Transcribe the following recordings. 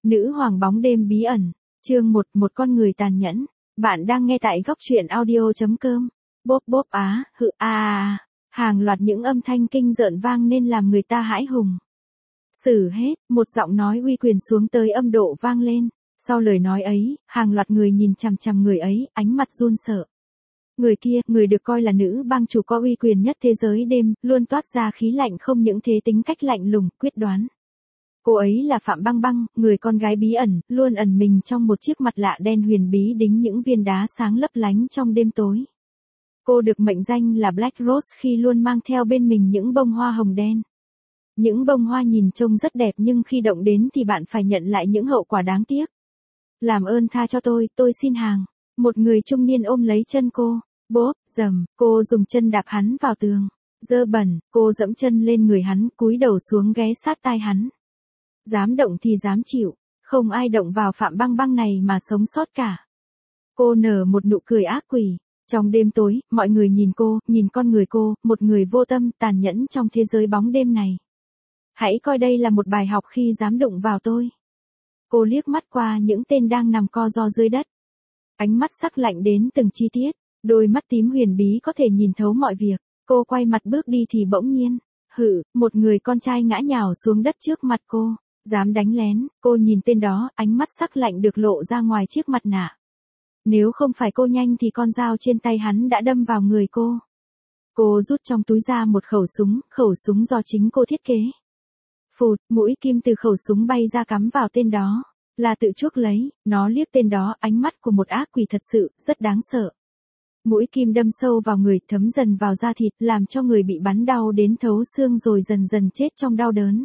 Nữ hoàng bóng đêm bí ẩn, chương 1, một con người tàn nhẫn. Bạn đang nghe tại góc truyện audio.com. Bốp bốp á, hự a. Hàng loạt những âm thanh kinh rợn vang nên làm người ta hãi hùng. Xử hết, một giọng nói uy quyền xuống tới âm độ vang lên. Sau lời nói ấy, hàng loạt người nhìn chằm chằm người ấy, ánh mặt run sợ. Người kia, người được coi là nữ bang chủ có uy quyền nhất thế giới đêm, luôn toát ra khí lạnh không những thế tính cách lạnh lùng, quyết đoán. Cô ấy là Phạm Băng Băng, người con gái bí ẩn, luôn ẩn mình trong một chiếc mặt lạ đen huyền bí đính những viên đá sáng lấp lánh trong đêm tối. Cô được mệnh danh là Black Rose khi luôn mang theo bên mình những bông hoa hồng đen. Những bông hoa nhìn trông rất đẹp nhưng khi động đến thì bạn phải nhận lại những hậu quả đáng tiếc. Làm ơn tha cho tôi xin hàng. Một người trung niên ôm lấy chân cô. Bốp, dầm, cô dùng chân đạp hắn vào tường. Dơ bẩn, cô dẫm chân lên người hắn, cúi đầu xuống ghé sát tai hắn. Dám động thì dám chịu, không ai động vào Phạm Băng Băng này mà sống sót cả. Cô nở một nụ cười ác quỷ. Trong đêm tối, mọi người nhìn cô, nhìn con người cô, một người vô tâm, tàn nhẫn trong thế giới bóng đêm này. Hãy coi đây là một bài học khi dám đụng vào tôi. Cô liếc mắt qua những tên đang nằm co ro dưới đất. Ánh mắt sắc lạnh đến từng chi tiết, đôi mắt tím huyền bí có thể nhìn thấu mọi việc. Cô quay mặt bước đi thì bỗng nhiên, một người con trai ngã nhào xuống đất trước mặt cô. Dám đánh lén, cô nhìn tên đó, ánh mắt sắc lạnh được lộ ra ngoài chiếc mặt nạ. Nếu không phải cô nhanh thì con dao trên tay hắn đã đâm vào người cô. Cô rút trong túi ra một khẩu súng do chính cô thiết kế. Phụt, mũi kim từ khẩu súng bay ra cắm vào tên đó. Là tự chuốc lấy, nó liếc tên đó, ánh mắt của một ác quỷ thật sự, rất đáng sợ. Mũi kim đâm sâu vào người, thấm dần vào da thịt, làm cho người bị bắn đau đến thấu xương rồi dần dần chết trong đau đớn.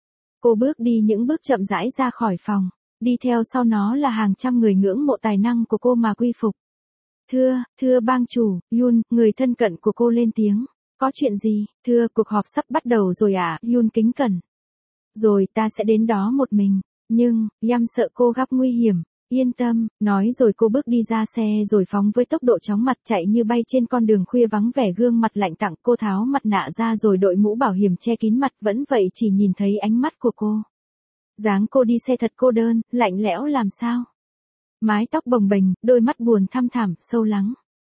Cô bước đi những bước chậm rãi ra khỏi phòng, đi theo sau nó là hàng trăm người ngưỡng mộ tài năng của cô mà quy phục. Thưa bang chủ, Yun, người thân cận của cô lên tiếng. Có chuyện gì? Thưa, cuộc họp sắp bắt đầu rồi à? Yun kính cẩn. Rồi ta sẽ đến đó một mình, nhưng, Yam sợ cô gặp nguy hiểm. Yên tâm, nói rồi cô bước đi ra xe rồi phóng với tốc độ chóng mặt chạy như bay trên con đường khuya vắng vẻ gương mặt lạnh tặng. Cô tháo mặt nạ ra rồi đội mũ bảo hiểm che kín mặt vẫn vậy chỉ nhìn thấy ánh mắt của cô. Dáng cô đi xe thật cô đơn, lạnh lẽo làm sao. Mái tóc bồng bềnh, đôi mắt buồn thăm thẳm, sâu lắng.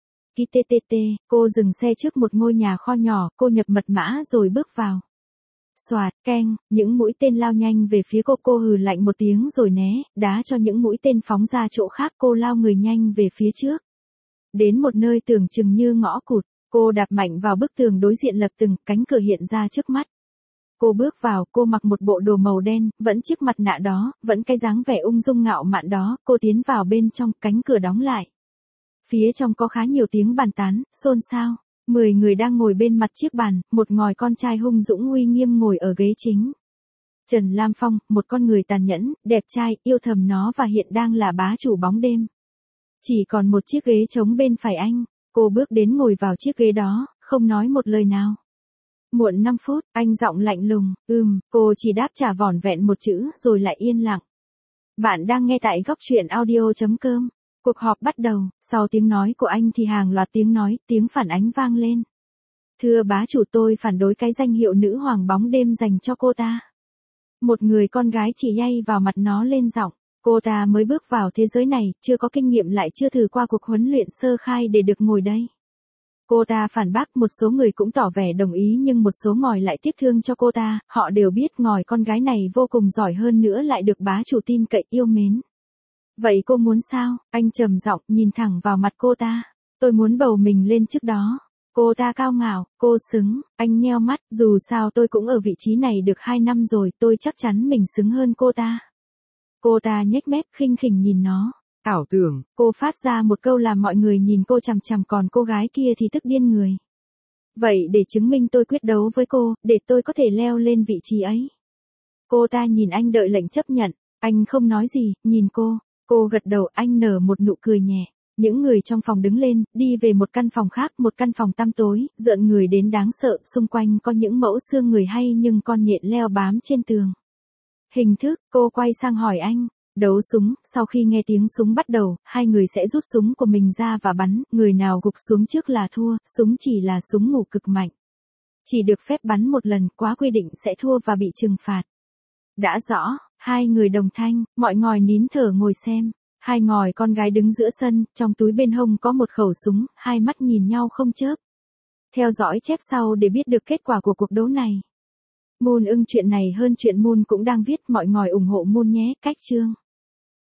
Cô dừng xe trước một ngôi nhà kho nhỏ, cô nhập mật mã rồi bước vào. Xoạt, keng, những mũi tên lao nhanh về phía cô hừ lạnh một tiếng rồi né, đá cho những mũi tên phóng ra chỗ khác cô lao người nhanh về phía trước. Đến một nơi tưởng chừng như ngõ cụt, cô đạp mạnh vào bức tường đối diện lập từng cánh cửa hiện ra trước mắt. Cô bước vào, cô mặc một bộ đồ màu đen, vẫn chiếc mặt nạ đó, vẫn cái dáng vẻ ung dung ngạo mạn đó, cô tiến vào bên trong, cánh cửa đóng lại. Phía trong có khá nhiều tiếng bàn tán, xôn xao. 10 người đang ngồi bên mặt chiếc bàn, một ngòi con trai hung dũng uy nghiêm ngồi ở ghế chính. Trần Lam Phong, một con người tàn nhẫn, đẹp trai, yêu thầm nó và hiện đang là bá chủ bóng đêm. Chỉ còn một chiếc ghế trống bên phải anh, cô bước đến ngồi vào chiếc ghế đó, không nói một lời nào. Muộn 5 phút, anh giọng lạnh lùng, cô chỉ đáp trả vỏn vẹn một chữ rồi lại yên lặng. Bạn đang nghe tại góc truyện audio.com. Cuộc họp bắt đầu, sau tiếng nói của anh thì hàng loạt tiếng nói, tiếng phản ánh vang lên. Thưa bá chủ, tôi phản đối cái danh hiệu nữ hoàng bóng đêm dành cho cô ta. Một người con gái chỉ nhay vào mặt nó lên giọng. Cô ta mới bước vào thế giới này, chưa có kinh nghiệm lại chưa thử qua cuộc huấn luyện sơ khai để được ngồi đây. Cô ta phản bác, một số người cũng tỏ vẻ đồng ý nhưng một số ngòi lại tiếc thương cho cô ta, họ đều biết ngòi con gái này vô cùng giỏi hơn nữa lại được bá chủ tin cậy yêu mến. Vậy cô muốn sao? Anh trầm giọng nhìn thẳng vào mặt cô ta. Tôi muốn bầu mình lên trước đó. Cô ta cao ngạo, cô xứng, anh nheo mắt, dù sao tôi cũng ở vị trí này được 2 năm rồi, tôi chắc chắn mình xứng hơn cô ta. Cô ta nhếch mép khinh khỉnh nhìn nó. Ảo tưởng, cô phát ra một câu làm mọi người nhìn cô chằm chằm còn cô gái kia thì tức điên người. Vậy để chứng minh tôi quyết đấu với cô, để tôi có thể leo lên vị trí ấy. Cô ta nhìn anh đợi lệnh chấp nhận, anh không nói gì, nhìn cô. Cô gật đầu, anh nở một nụ cười nhẹ. Những người trong phòng đứng lên, đi về một căn phòng khác, một căn phòng tăm tối, rợn người đến đáng sợ, xung quanh có những mẫu xương người hay nhưng con nhện leo bám trên tường. Hình thức, cô quay sang hỏi anh. Đấu súng, sau khi nghe tiếng súng bắt đầu, hai người sẽ rút súng của mình ra và bắn, người nào gục xuống trước là thua, súng chỉ là súng ngủ cực mạnh. Chỉ được phép bắn một lần, quá quy định sẽ thua và bị trừng phạt. Đã rõ, Hai người đồng thanh, mọi ngòi nín thở ngồi xem. Hai ngòi con gái đứng giữa sân, trong túi bên hông có một khẩu súng, hai mắt nhìn nhau không chớp. Theo dõi chép sau để biết được kết quả của cuộc đấu này. Moon ưng chuyện này hơn chuyện Moon cũng đang viết, mọi ngòi ủng hộ Moon nhé, cách chương.